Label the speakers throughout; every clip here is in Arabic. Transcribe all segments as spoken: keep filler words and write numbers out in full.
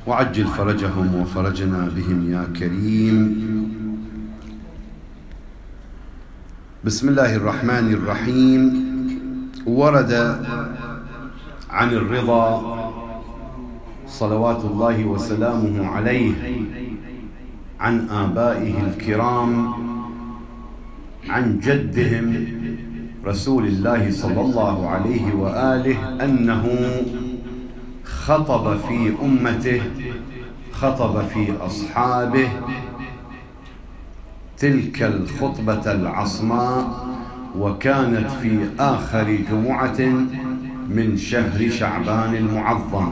Speaker 1: وعجل فرجهم وفرجنا بهم يا كريم. بسم الله الرحمن الرحيم. ورد عن الرضا صلوات الله وسلامه عليه عن آبائه الكرام عن جدهم رسول الله صلى الله عليه وآله أنه خطب في أمته، خطب في أصحابه تلك الخطبة العصماء، وكانت في آخر جمعة من شهر شعبان المعظم.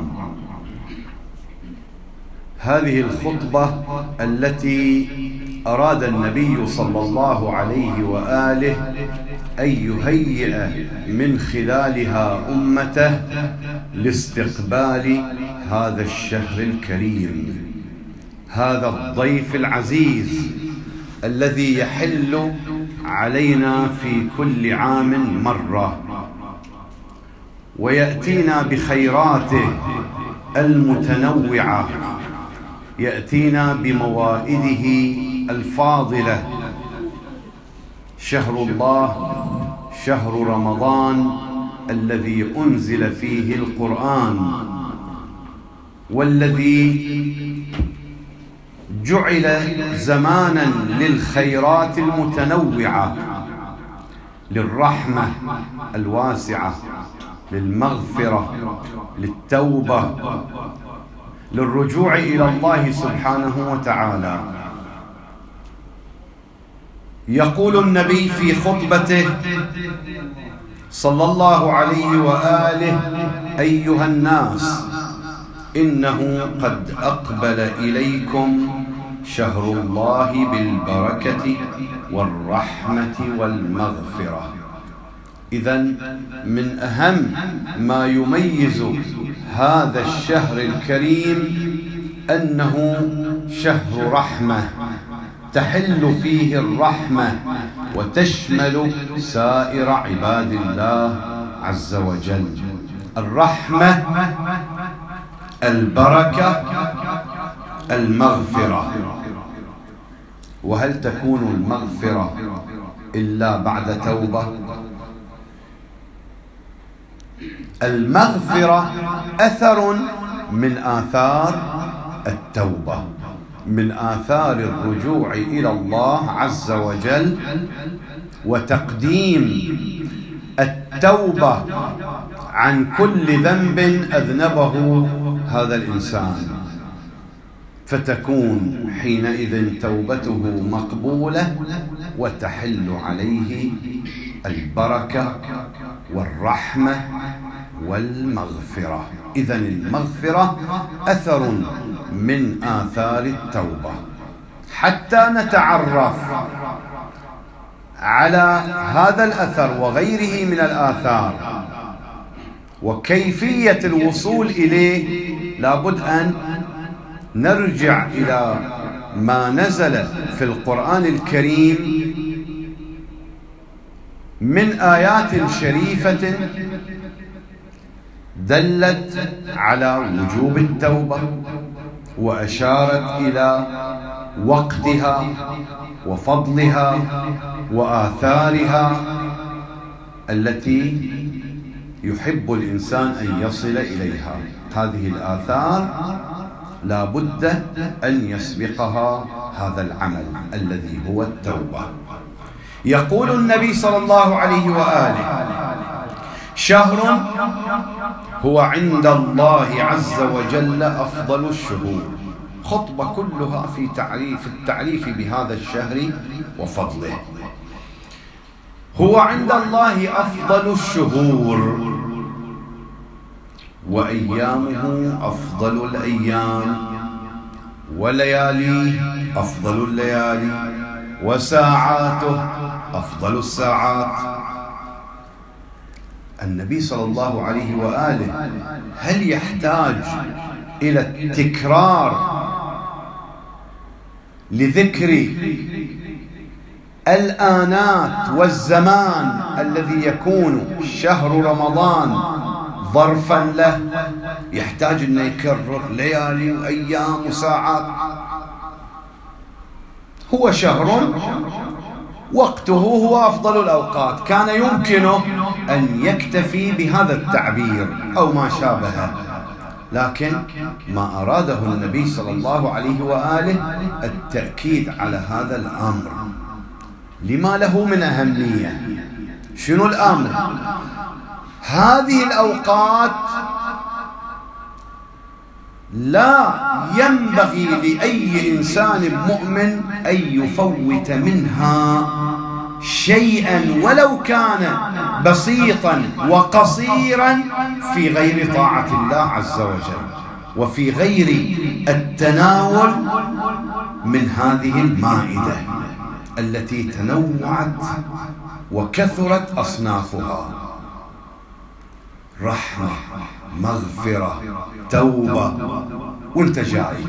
Speaker 1: هذه الخطبة التي أراد النبي صلى الله عليه وآله أن يهيئ من خلالها أمته لاستقبال هذا الشهر الكريم، هذا الضيف العزيز الذي يحل علينا في كل عام مرة، ويأتينا بخيراته المتنوعة، يأتينا بموائده الفاضلة. شهر الله شهر رمضان الذي أنزل فيه القرآن، والذي جعل زمانا للخيرات المتنوعة، للرحمة الواسعة، للمغفرة، للتوبة، للرجوع إلى الله سبحانه وتعالى. يقول النبي في خطبته صلى الله عليه وآله: أيها الناس، إنه قد أقبل إليكم شهر الله بالبركة والرحمة والمغفرة. إذن من أهم ما يميز هذا الشهر الكريم أنه شهر رحمة، تحل فيه الرحمة وتشمل سائر عباد الله عز وجل. الرحمة، البركة، المغفرة. وهل تكون المغفرة إلا بعد توبة؟ المغفرة أثر من آثار التوبة، من آثار الرجوع إلى الله عز وجل، وتقديم التوبة عن كل ذنب أذنبه هذا الإنسان، فتكون حينئذ توبته مقبولة وتحل عليه البركة والرحمة والمغفرة. إذن المغفرة أثر من آثار التوبة. حتى نتعرف على هذا الأثر وغيره من الآثار وكيفية الوصول إليه، لابد أن نرجع إلى ما نزل في القرآن الكريم من آيات شريفة دلت على وجوب التوبة، وأشارت إلى وقتها وفضلها وآثارها التي يحب الإنسان أن يصل إليها. هذه الآثار لا بد أن يسبقها هذا العمل الذي هو التوبة. يقول النبي صلى الله عليه وآله: شهر هو عند الله عز وجل أفضل الشهور. خطبة كلها في تعريف التعريف بهذا الشهر وفضله. هو عند الله أفضل الشهور، وأيامه أفضل الأيام، ولياليه أفضل الليالي، وساعاته أفضل الساعات. النبي صلى الله عليه وآله هل يحتاج إلى التكرار لذكر الآنات والزمان الذي يكون شهر رمضان ظرفا له، يحتاج أنه يكرر ليالي وأيام وساعات. هو شهر وقته هو أفضل الأوقات، كان يمكنه أن يكتفي بهذا التعبير أو ما شابهه، لكن ما أراده النبي صلى الله عليه وآله التأكيد على هذا الأمر. لما له من أهمية؟ شنو الأمر؟ هذه الأوقات لا ينبغي لأي إنسان مؤمن أن يفوت منها شيئا ولو كان بسيطا وقصيرا في غير طاعة الله عز وجل، وفي غير التناول من هذه المائدة التي تنوعت وكثرت أصنافها: رحمة، مغفرة، توبة، وانت جاي،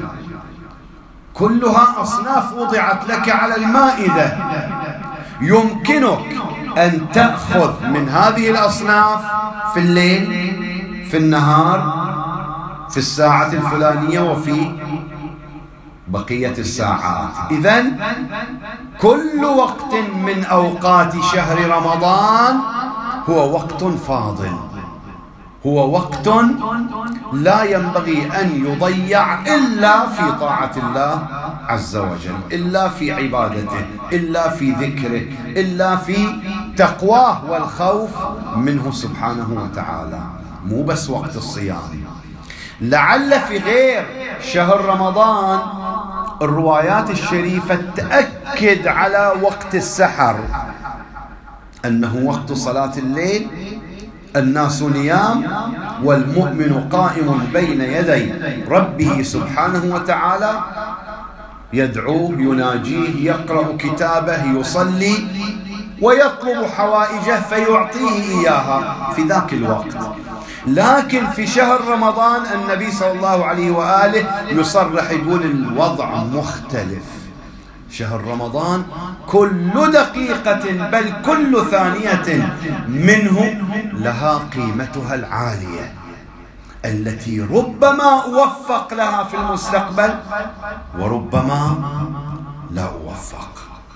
Speaker 1: كلها أصناف وضعت لك على المائدة. يمكنك أن تأخذ من هذه الأصناف في الليل، في النهار، في الساعة الفلانية، وفي بقية الساعات. إذن كل وقت من أوقات شهر رمضان هو وقت فاضل، هو وقت لا ينبغي أن يضيع إلا في طاعة الله عز وجل، إلا في عبادته، إلا في ذكره، إلا في تقواه والخوف منه سبحانه وتعالى. مو بس وقت الصيام. لعل في غير شهر رمضان الروايات الشريفة تأكد على وقت السحر أنه وقت صلاة الليل، الناس نيام والمؤمن قائم بين يدي ربه سبحانه وتعالى يدعوه، يناجيه، يقرأ كتابه، يصلي ويطلب حوائجه فيعطيه إياها في ذاك الوقت. لكن في شهر رمضان النبي صلى الله عليه وآله يصرح يقول الوضع مختلف. شهر رمضان كل دقيقة بل كل ثانية منه لها قيمتها العالية التي ربما أوفق لها في المستقبل وربما لا أوفق.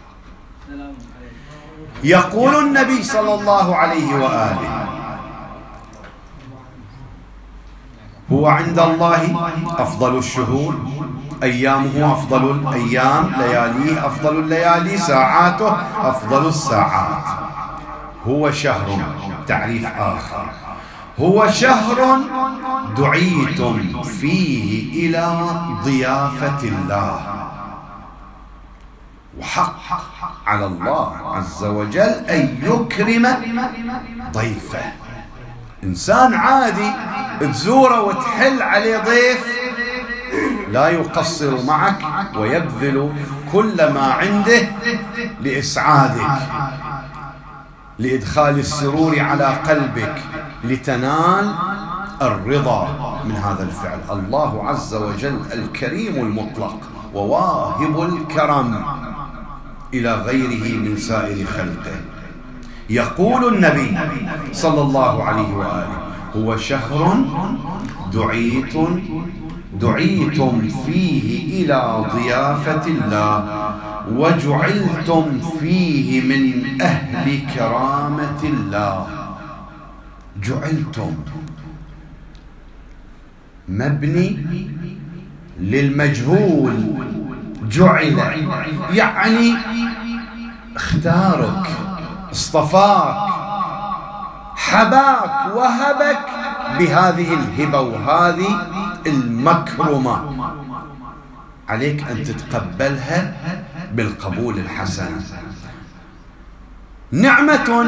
Speaker 1: يقول النبي صلى الله عليه وآله: هو عند الله أفضل الشهور، أيامه أفضل الأيام، لياليه أفضل الليالي، ساعاته أفضل الساعات. هو شهر، تعريف آخر، هو شهر دعيتم فيه إلى ضيافة الله، وحق على الله عز وجل أن يكرم ضيفه. إنسان عادي تزوره وتحل عليه ضيف لا يقصر معك ويبذل كل ما عنده لإسعادك، لإدخال السرور على قلبك، لتنال الرضا من هذا الفعل. الله عز وجل الكريم المطلق وواهب الكرم إلى غيره من سائر خلقه. يقول النبي صلى الله عليه وآله: هو شهر دعيت دعيتم فيه إلى ضيافة الله وجعلتم فيه من أهل كرامة الله. جعلتم مبني للمجهول، جعل يعني اختارك، اصطفاك، حباك، وهبك بهذه الهبة وهذه المكرمة، عليك أن تتقبلها بالقبول الحسن. نعمة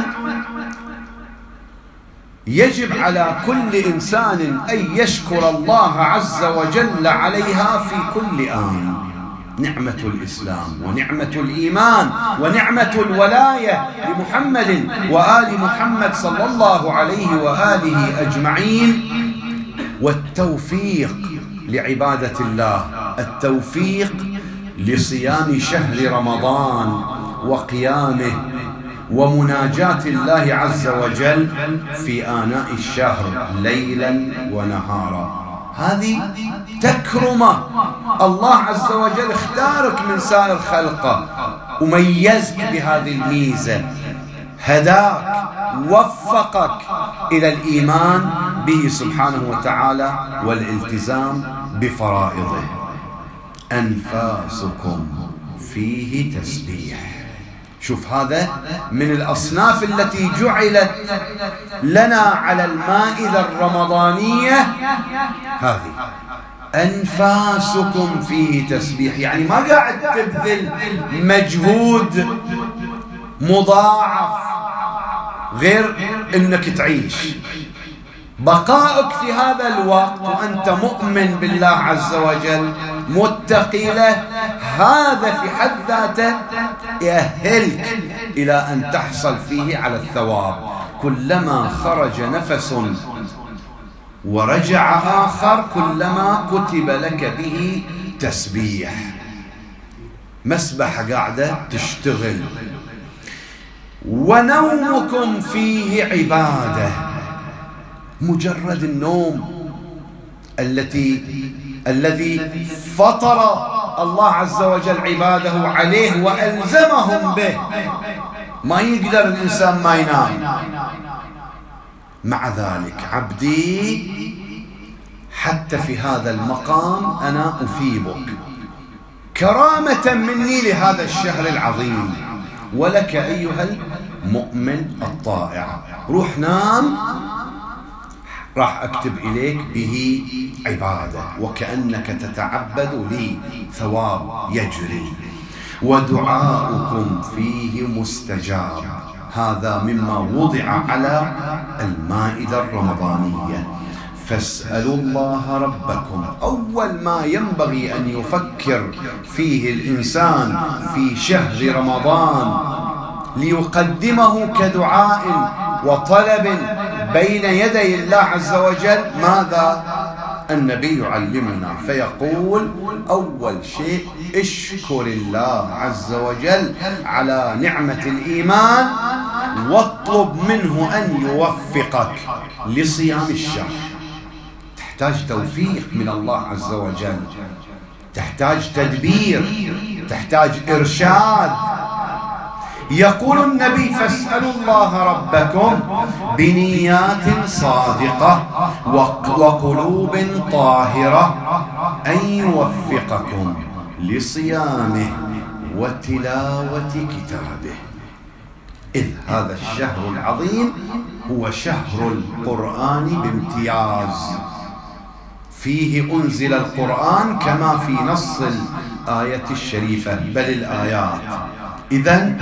Speaker 1: يجب على كل إنسان أن يشكر الله عز وجل عليها في كل آن. نعمة الإسلام ونعمة الإيمان ونعمة الولاية لمحمد وآل محمد صلى الله عليه وآله أجمعين، والتوفيق لعبادة الله، التوفيق لصيام شهر رمضان وقيامه ومناجاة الله عز وجل في آناء الشهر ليلا ونهارا. هذه تكرمة، الله عز وجل اختارك من سائر خلقه وميزك بهذه الميزة، هداك وفقك إلى الإيمان به سبحانه وتعالى والالتزام بفرائضه. أنفاسكم فيه تسبيح. شوف، هذا من الأصناف التي جعلت لنا على المائدة الرمضانية، هذه أنفاسكم فيه تسبيح، يعني ما قاعد تبذل مجهود مضاعف غير أنك تعيش. بقائك في هذا الوقت وأنت مؤمن بالله عز وجل متقي له، هذا في حد ذاته يأهلك إلى أن تحصل فيه على الثواب. كلما خرج نفس ورجع آخر كلما كتب لك به تسبيح. مسبحة قاعدة تشتغل. ونومكم فيه عبادة. مجرد النوم التي الذي فطر الله عز وجل عباده عليه وألزمهم به، ما يقدر الإنسان ما ينام. مع ذلك عبدي حتى في هذا المقام أنا أثيبك كرامة مني لهذا الشهر العظيم، ولك أيها المؤمن الطائع، روح نام، راح أكتب إليك به عبادة وكأنك تتعبد لي، ثواب يجري. ودعاؤكم فيه مستجاب. هذا مما وضع على المائدة الرمضانية. فاسألوا الله ربكم. أول ما ينبغي أن يفكر فيه الإنسان في شهر رمضان ليقدمه كدعاء وطلب بين يدي الله عز وجل، ماذا النبي يعلمنا؟ فيقول أول شيء اشكر الله عز وجل على نعمة الإيمان، واطلب منه أن يوفقك لصيام الشهر. تحتاج توفيق من الله عز وجل، تحتاج تدبير، تحتاج إرشاد. يقول النبي فاسألوا الله ربكم بنيات صادقة وقلوب طاهرة أن يوفقكم لصيامه وتلاوة كتابه. إذ هذا الشهر العظيم هو شهر القرآن بامتياز، فيه أنزل القرآن كما في نص الآية الشريفة بل الآيات. إذن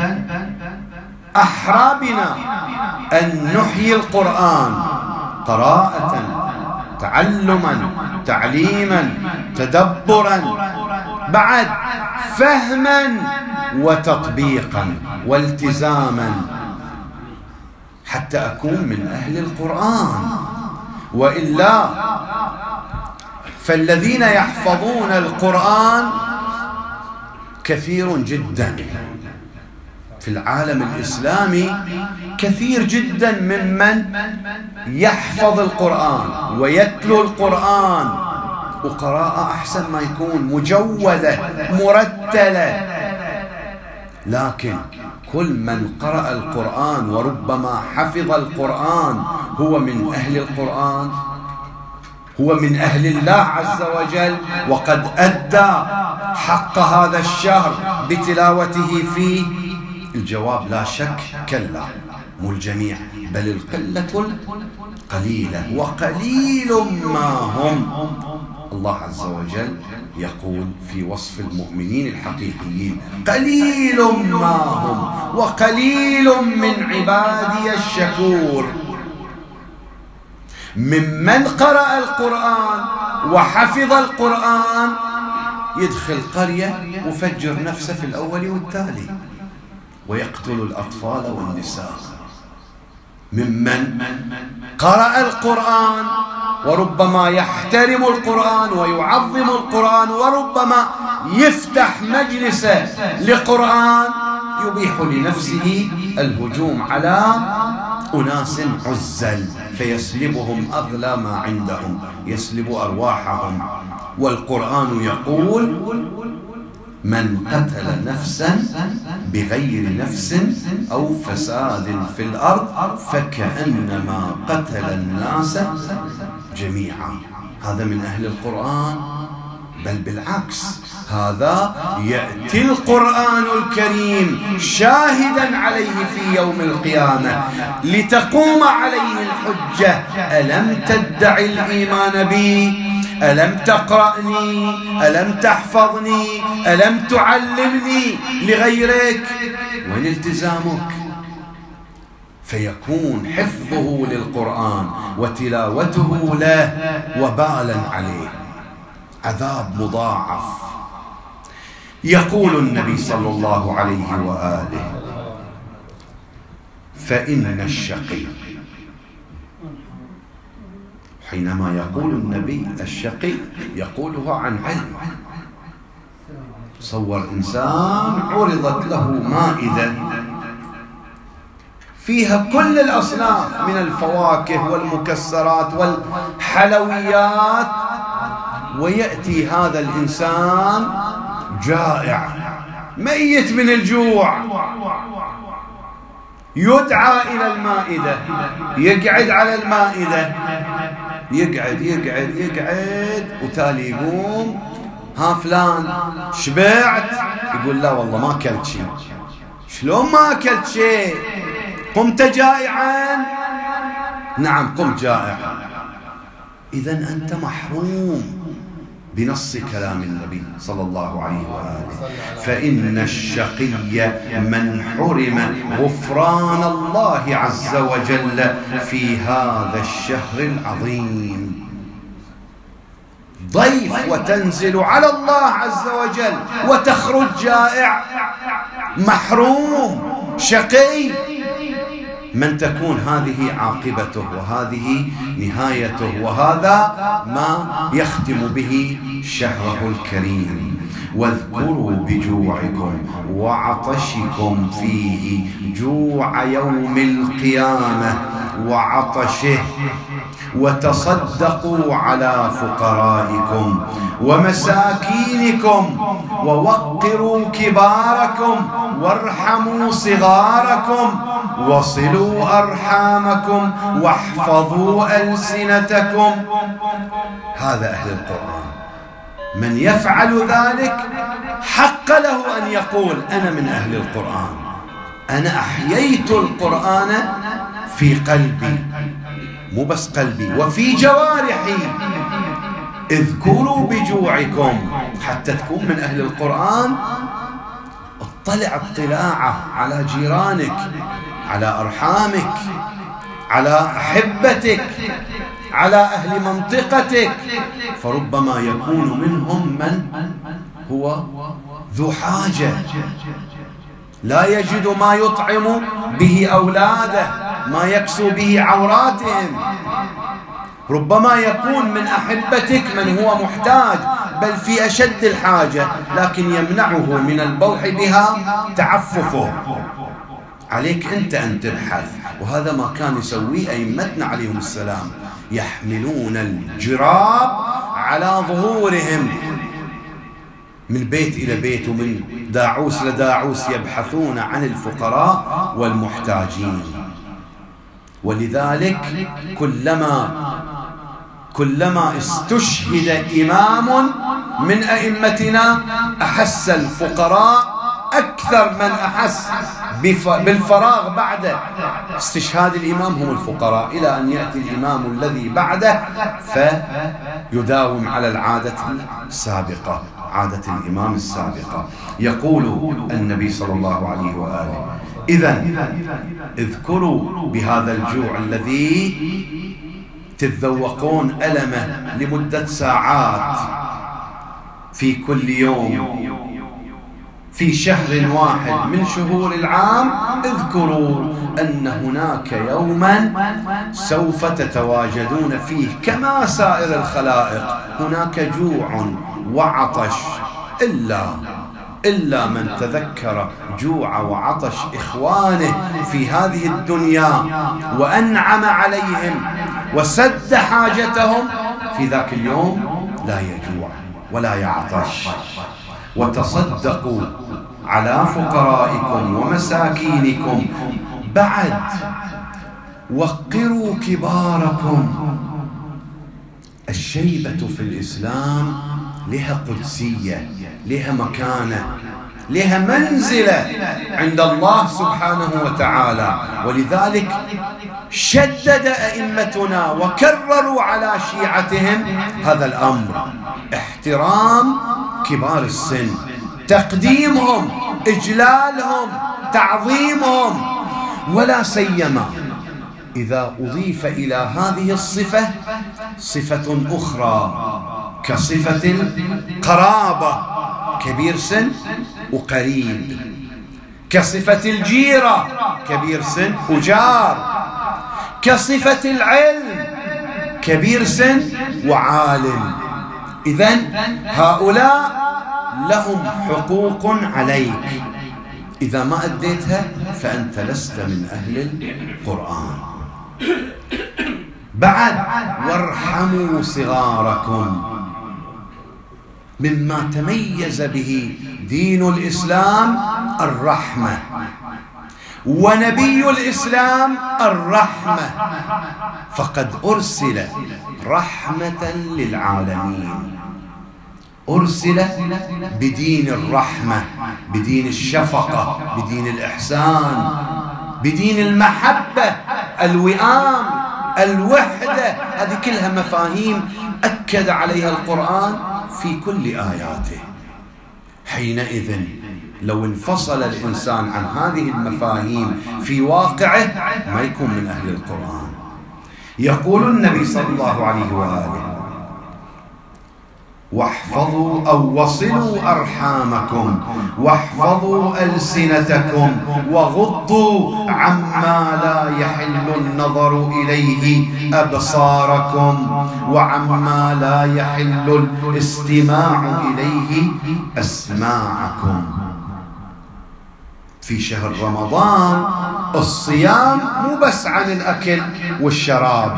Speaker 1: أحرى بنا أن نحيي القرآن قراءة، تعلما، تعليما، تدبرا، بعد فهما وتطبيقا والتزاما، حتى أكون من أهل القرآن. وإلا فالذين يحفظون القرآن كثير جدا في العالم الإسلامي، كثير جدا ممن يحفظ القرآن ويتلو القرآن، وقراءة أحسن ما يكون مجودة مرتلة. لكن كل من قرأ القرآن وربما حفظ القرآن هو من أهل القرآن، هو من أهل الله عز وجل، وقد أدى حق هذا الشهر بتلاوته فيه. الجواب لا شك كلا، مو الجميع، بل القلة القليلة، وقليل ما هم. الله عز وجل يقول في وصف المؤمنين الحقيقيين قليل ما هم وقليل من عبادي الشكور. ممن قرأ القرآن وحفظ القرآن يدخل قرية وفجر نفسه في الأول والتالي ويقتل الأطفال والنساء. ممن قرأ القرآن وربما يحترم القرآن ويعظم القرآن وربما يفتح مجلسه لقرآن يبيح لنفسه الهجوم على أناس عزل فيسلبهم أغلى ما عندهم، يسلب أرواحهم. والقرآن يقول: من قتل نفسا بغير نفس أو فساد في الأرض فكأنما قتل الناس جميعا. هذا من أهل القرآن، بل بالعكس، هذا يأتي القرآن الكريم شاهدا عليه في يوم القيامة لتقوم عليه الحجة: ألم تدع الإيمان بي؟ ألم تقرأني؟ ألم تحفظني؟ ألم تعلمني لغيرك؟ وين التزامك؟ فيكون حفظه للقرآن وتلاوته له وبالا عليه، عذاب مضاعف. يقول النبي صلى الله عليه وآله: فإن الشقي، حينما يقول النبي الشقي يقوله عن علم. تصور إنسان عرضت له مائدة فيها كل الأصناف من الفواكه والمكسرات والحلويات، ويأتي هذا الإنسان جائع ميت من الجوع، يدعى إلى المائدة، يقعد على المائدة، يقعد يقعد يقعد وتالي يقوم: ها فلان شبعت؟ يقول: لا والله ما أكلت شيء. شلون ما أكلت شيء؟ قمت جائعا؟ نعم قمت جائع. إذن أنت محروم بنص كلام النبي صلى الله عليه وآله: فإن الشقي من حرم غفران الله عز وجل في هذا الشهر العظيم. ضيف وتنزل على الله عز وجل وتخرج جائع، محروم، شقي. من تكون هذه عاقبته وهذه نهايته، وهذا ما يختم به شهره الكريم: واذكروا بجوعكم وعطشكم فيه، جوع يوم القيامة وعطشه، وتصدقوا على فقرائكم ومساكينكم، ووقروا كباركم وارحموا صغاركم، وصلوا أرحامكم واحفظوا ألسنتكم. هذا أهل القرآن. من يفعل ذلك حق له أن يقول: أنا من أهل القرآن، أنا أحييت القرآن في قلبي، مو بس قلبي، وفي جوارحي. اذكروا بجوعكم. حتى تكون من أهل القرآن اطلع اطلاعه على جيرانك، على أرحامك، على أحبتك، على أهل منطقتك، فربما يكون منهم من هو ذو حاجة لا يجد ما يطعم به أولاده، ما يكسو به عوراتهم. ربما يكون من أحبتك من هو محتاج، بل في أشد الحاجة، لكن يمنعه من البوح بها تعففه. عليك أنت أن تبحث، وهذا ما كان يسويه أئمتنا عليهم السلام، يحملون الجراب على ظهورهم من بيت إلى بيت ومن داعوس لداعوس، يبحثون عن الفقراء والمحتاجين. ولذلك كلما كلما استشهد إمام من أئمتنا أحس الفقراء أكثر من أحس بالفراغ بعد استشهاد الإمام هم الفقراء، إلى أن يأتي الإمام الذي بعده فيداوم على العادة السابقة، عادة الإمام السابقة. يقول النبي صلى الله عليه وآله: إذن اذكروا بهذا الجوع الذي تتذوقون ألمه لمدة ساعات في كل يوم في شهر واحد من شهور العام. اذكروا أن هناك يوما سوف تتواجدون فيه كما سائر الخلائق، هناك جوع وعطش إلا إلا من تذكر جوع وعطش إخوانه في هذه الدنيا وأنعم عليهم وسد حاجتهم، في ذاك اليوم لا يجوع ولا يعطش. وتصدقوا على فقرائكم ومساكينكم، بعد وقروا كباركم. الشيبة في الإسلام لها قدسية، لها مكانة، لها منزلة عند الله سبحانه وتعالى، ولذلك شدد أئمتنا وكرروا على شيعتهم هذا الأمر: احترام كبار السن، تقديمهم، إجلالهم، تعظيمهم، ولا سيما إذا أضيف إلى هذه الصفة صفة أخرى كصفة القرابة، كبير سن وقريب، كصفة الجيرة، كبير سن وجار، كصفة العلم، كبير سن وعالم. إذن هؤلاء لهم حقوق عليك، إذا ما أديتها فأنت لست من أهل القرآن. بعد وارحموا صغاركم. مما تميز به دين الإسلام الرحمة، ونبي الإسلام الرحمة، فقد أرسل رحمة للعالمين، أرسل بدين الرحمة، بدين الشفقة، بدين الإحسان، بدين المحبة، الوئام، الوحدة. هذه كلها مفاهيم أكد عليها القرآن في كل آياته. حينئذ لو انفصل الإنسان عن هذه المفاهيم في واقعه ما يكون من أهل القرآن. يقول النبي صلى الله عليه وآله: واحفظوا أو وصلوا أرحامكم، واحفظوا ألسنتكم، وغضوا عما لا يحل النظر إليه أبصاركم، وعما لا يحل الاستماع إليه أسماعكم. في شهر رمضان الصيام مو بس عن الأكل والشراب،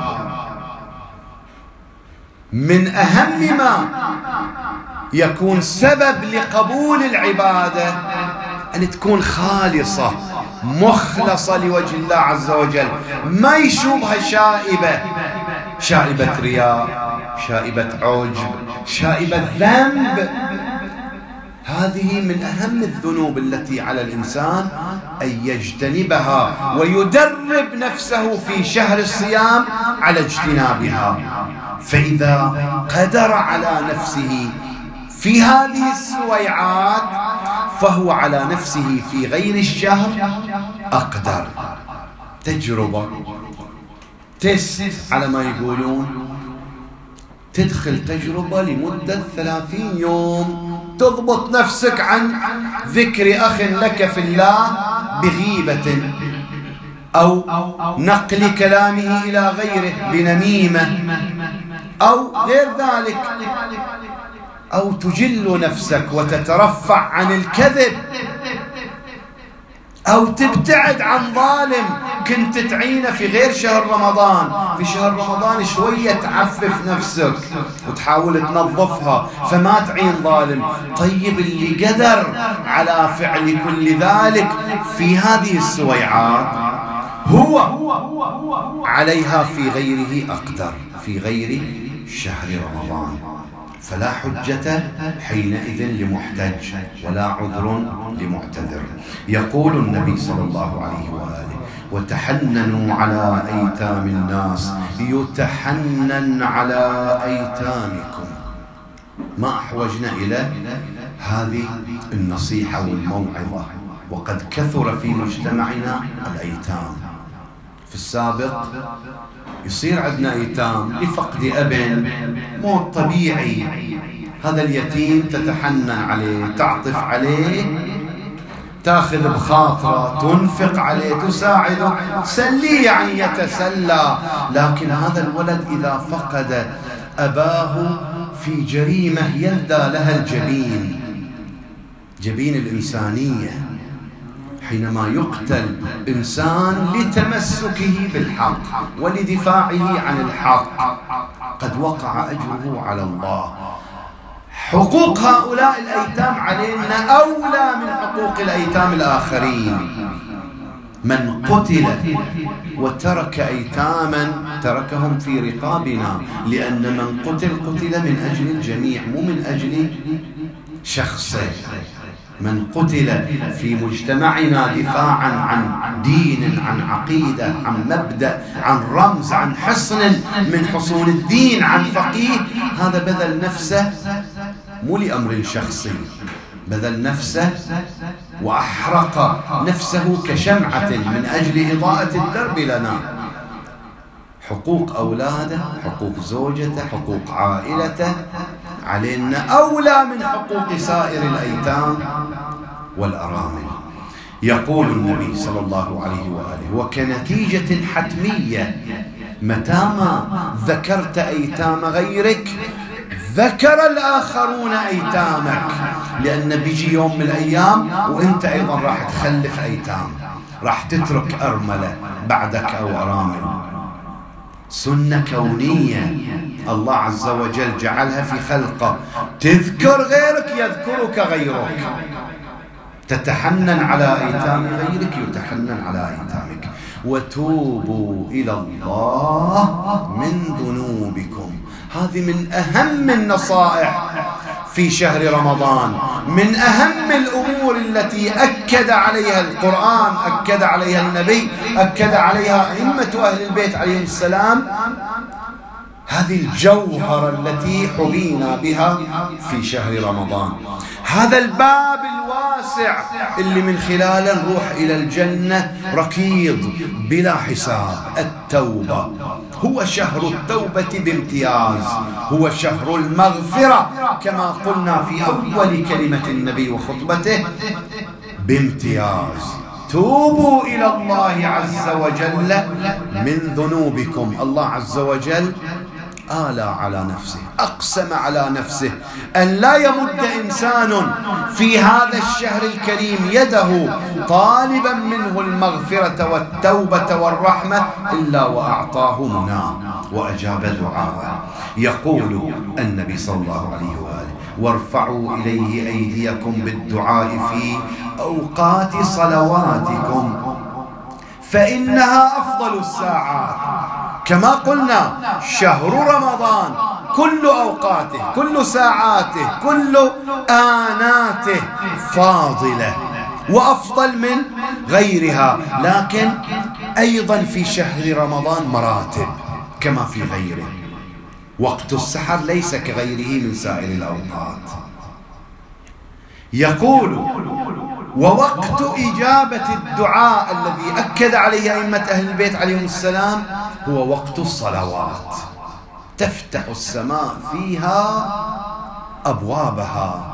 Speaker 1: من أهم ما يكون سبب لقبول العبادة أن تكون خالصة مخلصة لوجه الله عز وجل، ما يشوبها شائبة، شائبة رياء، شائبة عجب، شائبة ذنب. هذه من أهم الذنوب التي على الإنسان أن يجتنبها ويدرب نفسه في شهر الصيام على اجتنابها. فإذا قدر على نفسه في هذه السويعات فهو على نفسه في غير الشهر أقدر. تجربة، تست على ما يقولون، تدخل تجربة لمدة ثلاثين يوم تضبط نفسك عن ذكر أخ لك في الله بغيبة أو نقل كلامه إلى غيره بنميمة أو غير ذلك، أو تجل نفسك وتترفع عن الكذب، أو تبتعد عن ظالم كنت تعينه في غير شهر رمضان. في شهر رمضان شوية تعفف نفسك وتحاول تنظفها فما تعين ظالم. طيب اللي قدر على فعل كل ذلك في هذه السويعات هو عليها في غيره أقدر، في غير شهر رمضان. فلا حجة حينئذ لمحتج ولا عذر لمعتذر. يقول النبي صلى الله عليه وآله: وتحننوا على أيتام الناس يتحنن على أيتامكم. ما أحوجنا إلى هذه النصيحة والموعظة، وقد كثر في مجتمعنا الأيتام. في السابق يصير عندنا أيتام لفقد أب، موت طبيعي، هذا اليتيم تتحنن عليه، تعطف عليه، تاخذ بخاطره، تنفق عليه، تساعده، تسليه يعني يتسلى. لكن هذا الولد إذا فقد أباه في جريمة يندى لها الجبين، جبين الإنسانية حينما يقتل إنسان لتمسكه بالحق ولدفاعه عن الحق قد وقع أجره على الله. حقوق هؤلاء الأيتام علينا أولى من حقوق الأيتام الآخرين. من قتل وترك أيتاما تركهم في رقابنا، لأن من قتل قتل من أجل الجميع مو من أجل شخصه. من قتل في مجتمعنا دفاعا عن دين، عن عقيدة، عن مبدأ، عن رمز، عن حصن من حصون الدين، عن فقيه، هذا بذل نفسه مو لأمر شخصي، بذل نفسه وأحرق نفسه كشمعة من أجل إضاءة الدرب لنا. حقوق أولاده، حقوق زوجته، حقوق عائلته علينا أولى من حقوق سائر الأيتام والأرامل. يقول النبي صلى الله عليه وآله: وكنتيجة حتمية متى ذكرت أيتام غيرك ذكر الآخرون أيتامك، لأن بيجي يوم من الأيام وإنت أيضا راح تخلف أيتام، راح تترك أرملة بعدك أو أرامل. سنة كونية الله عز وجل جعلها في خلقه، تذكر غيرك يذكرك غيرك، تتحنن على أيتام غيرك يتحنن على أيتامك. وتوبوا إلى الله من ذنوبكم، هذه من أهم النصائح في شهر رمضان، من أهم الأمور التي أكد عليها القرآن، أكد عليها النبي، أكد عليها أئمة أهل البيت عليهم السلام. هذه الجوهرة التي حبينا بها في شهر رمضان، هذا الباب الواسع اللي من خلاله نروح إلى الجنة ركيض بلا حساب. التوبة هو شهر التوبة بامتياز، هو شهر المغفرة كما قلنا في أول كلمة النبي وخطبته بامتياز. توبوا إلى الله عز وجل من ذنوبكم. الله عز وجل آلى على نفسه، أقسم على نفسه أن لا يمد إنسان في هذا الشهر الكريم يده طالبا منه المغفرة والتوبة والرحمة إلا وأعطاه مناه وأجاب دعاءه. يقول النبي صلى الله عليه وآله: وارفعوا إليه أيديكم بالدعاء في أوقات صلواتكم فإنها أفضل الساعات. كما قلنا شهر رمضان كل أوقاته، كل ساعاته، كل آناته فاضلة وأفضل من غيرها، لكن أيضا في شهر رمضان مراتب كما في غيره. وقت السحر ليس كغيره من سائر الأوقات. يقول: ووقت إجابة الدعاء الذي أكد عليه أئمة أهل البيت عليهم السلام هو وقت الصلوات، تفتح السماء فيها أبوابها.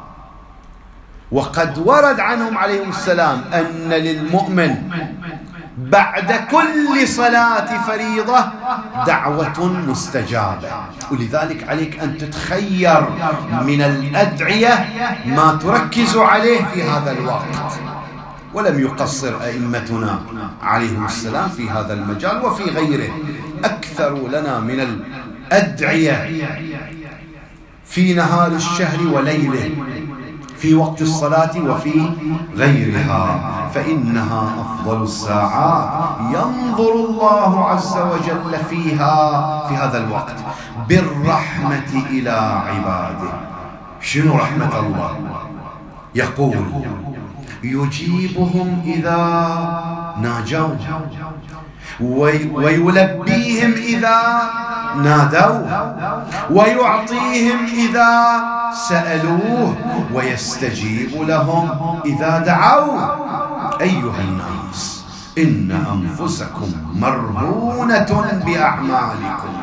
Speaker 1: وقد ورد عنهم عليهم السلام أن للمؤمن بعد كل صلاة فريضة دعوة مستجابة، ولذلك عليك أن تتخير من الأدعية ما تركز عليه في هذا الوقت. ولم يقصر أئمتنا عليهم السلام في هذا المجال وفي غيره، أكثروا لنا من الأدعية في نهار الشهر وليله، في وقت الصلاة وفي غيرها، فإنها أفضل الساعات ينظر الله عز وجل فيها في هذا الوقت بالرحمة إلى عباده. شنو رحمة الله؟ يقول: يجيبهم إذا ناجوا ويلبيهم إذا نادوا ويعطيهم إذا سألوه ويستجيب لهم إذا دعوا. أيها الناس إن أنفسكم مرهونة بأعمالكم.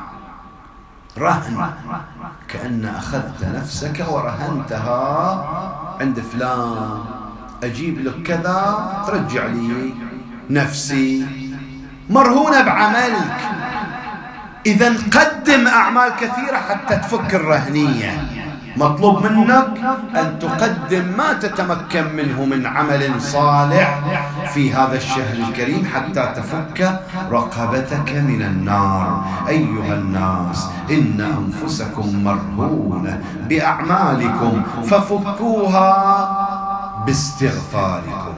Speaker 1: رهن، كأن أخذت نفسك ورهنتها عند فلان، أجيب لك كذا ترجع لي نفسي، مرهونة بعملك. إذن قدم أعمال كثيرة حتى تفك الرهنية. مطلوب منك أن تقدم ما تتمكن منه من عمل صالح في هذا الشهر الكريم حتى تفك رقبتك من النار. أيها الناس، إن أنفسكم مرهونة بأعمالكم ففكوها باستغفاركم.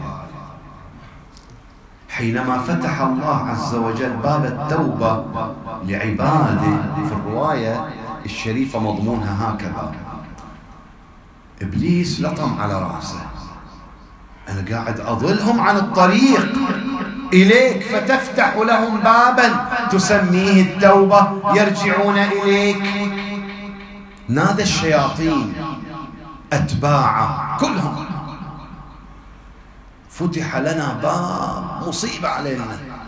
Speaker 1: حينما فتح الله عز وجل باب التوبة لعباده، في الرواية الشريفة مضمونها هكذا: إبليس لطم على رأسه، أنا قاعد أضلهم عن الطريق إليك فتفتح لهم بابا تسميه التوبة يرجعون إليك. نادى الشياطين أتباعه كلهم، فتح لنا باب مصيبة علينا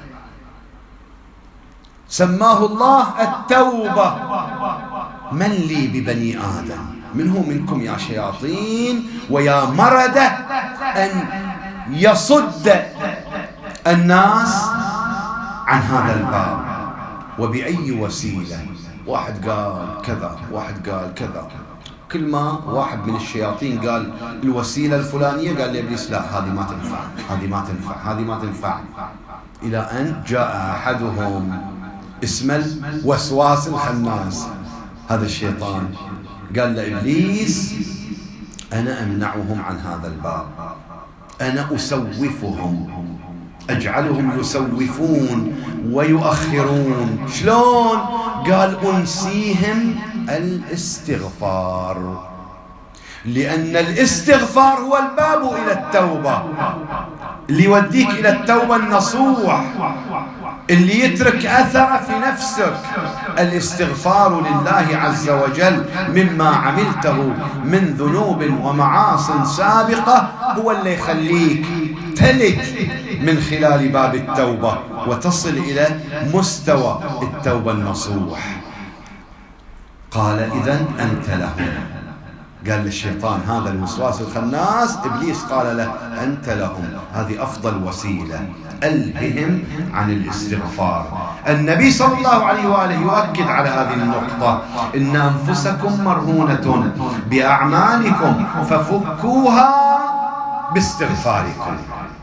Speaker 1: سماه الله التوبة. من لي ببني آدم؟ من هو منكم يا شياطين ويا مردة أن يصد الناس عن هذا الباب وبأي وسيلة؟ واحد قال كذا، واحد قال كذا. كل ما واحد من الشياطين قال الوسيلة الفلانية قال لإبليس لا، هذه ما تنفع، هذه ما تنفع، هذه ما تنفع، إلى أن جاء أحدهم اسم الوسواس الخناس، هذا الشيطان، قال لإبليس أنا أمنعهم عن هذا الباب، أنا أسوفهم، أجعلهم يسوفون ويؤخرون. شلون؟ قال أنسيهم الاستغفار، لأن الاستغفار هو الباب إلى التوبة، اللي يوديك إلى التوبة النصوح، اللي يترك أثر في نفسك. الاستغفار لله عز وجل مما عملته من ذنوب ومعاصٍ سابقة هو اللي يخليك تلج من خلال باب التوبة وتصل إلى مستوى التوبة النصوح. قال إذن أنت لهم، قال للشيطان هذا الوسواس الخناس، إبليس قال له أنت لهم، هذه أفضل وسيلة، ألههم عن الاستغفار. النبي صلى الله عليه وآله يؤكد على هذه النقطة: إن أنفسكم مرهونة بأعمالكم ففكوها باستغفاركم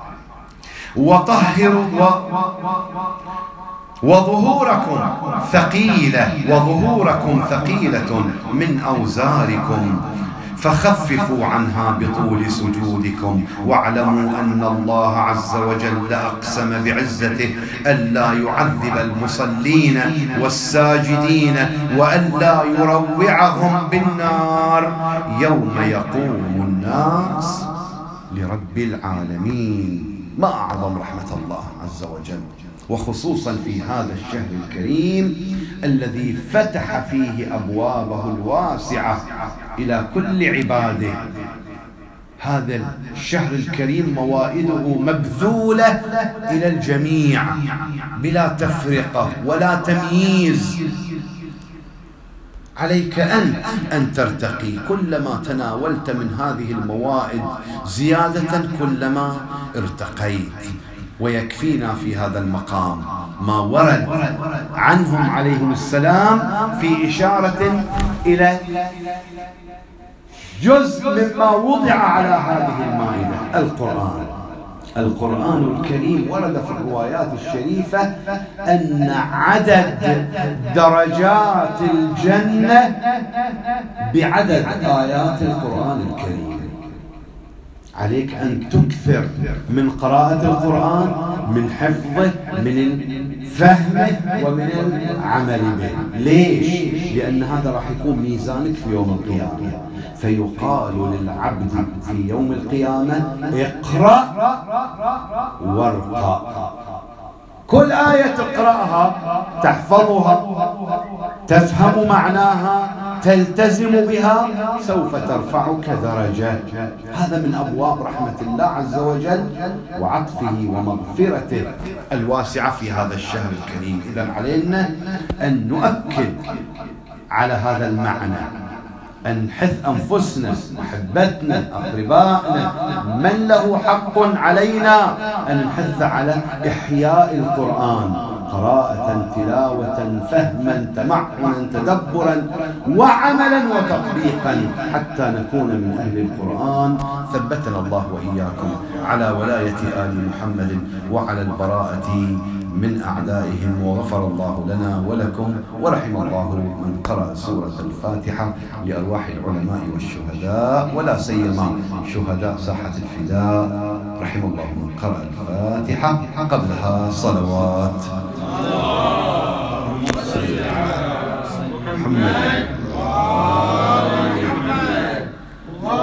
Speaker 1: وطهروا و... وظهوركم ثقيلة وظهوركم ثقيلة من أوزاركم فخففوا عنها بطول سجودكم، واعلموا أن الله عز وجل أقسم بعزته ألا يعذب المصلين والساجدين وألا يروعهم بالنار يوم يقوم الناس لرب العالمين. ما أعظم رحمة الله عز وجل، وخصوصا في هذا الشهر الكريم الذي فتح فيه أبوابه الواسعة إلى كل عباده. هذا الشهر الكريم موائده مبذولة إلى الجميع بلا تفرقة ولا تمييز. عليك أنت أن ترتقي، كلما تناولت من هذه الموائد زيادة كلما ارتقيت. ويكفينا في هذا المقام ما ورد عنهم عليهم السلام في إشارة إلى جزء مما وضع على هذه المائدة: القرآن. القرآن الكريم ورد في الروايات الشريفة أن عدد درجات الجنة بعدد آيات القرآن الكريم. عليك أن تكثر من قراءة القرآن، من حفظه، من فهمه، ومن العمل به. ليش؟ لأن هذا راح يكون ميزانك في يوم القيامة. فيقال للعبد في يوم القيامة: اقرأ وارقى. كل آية تقرأها تحفظها، تفهم معناها، تلتزم بها، سوف ترفعك درجة. هذا من أبواب رحمة الله عز وجل وعطفه ومغفرته الواسعة في هذا الشهر الكريم. إذن علينا أن نؤكد على هذا المعنى، أن نحث أنفسنا، محبتنا، أقربائنا، من له حق علينا أن نحث على إحياء القرآن قراءة تلاوة فهما تمعنا تدبرا وعملا وتطبيقا حتى نكون من أهل القرآن. ثبتنا الله وإياكم على ولاية آل محمد وعلى البراءة من أعدائهم، وغفر الله لنا ولكم ورحم الله من قرأ سورة الفاتحة لأرواح العلماء والشهداء، ولا سيما شهداء ساحة الفداء. رحم الله من قرأ الفاتحة قبلها صلوات. محمد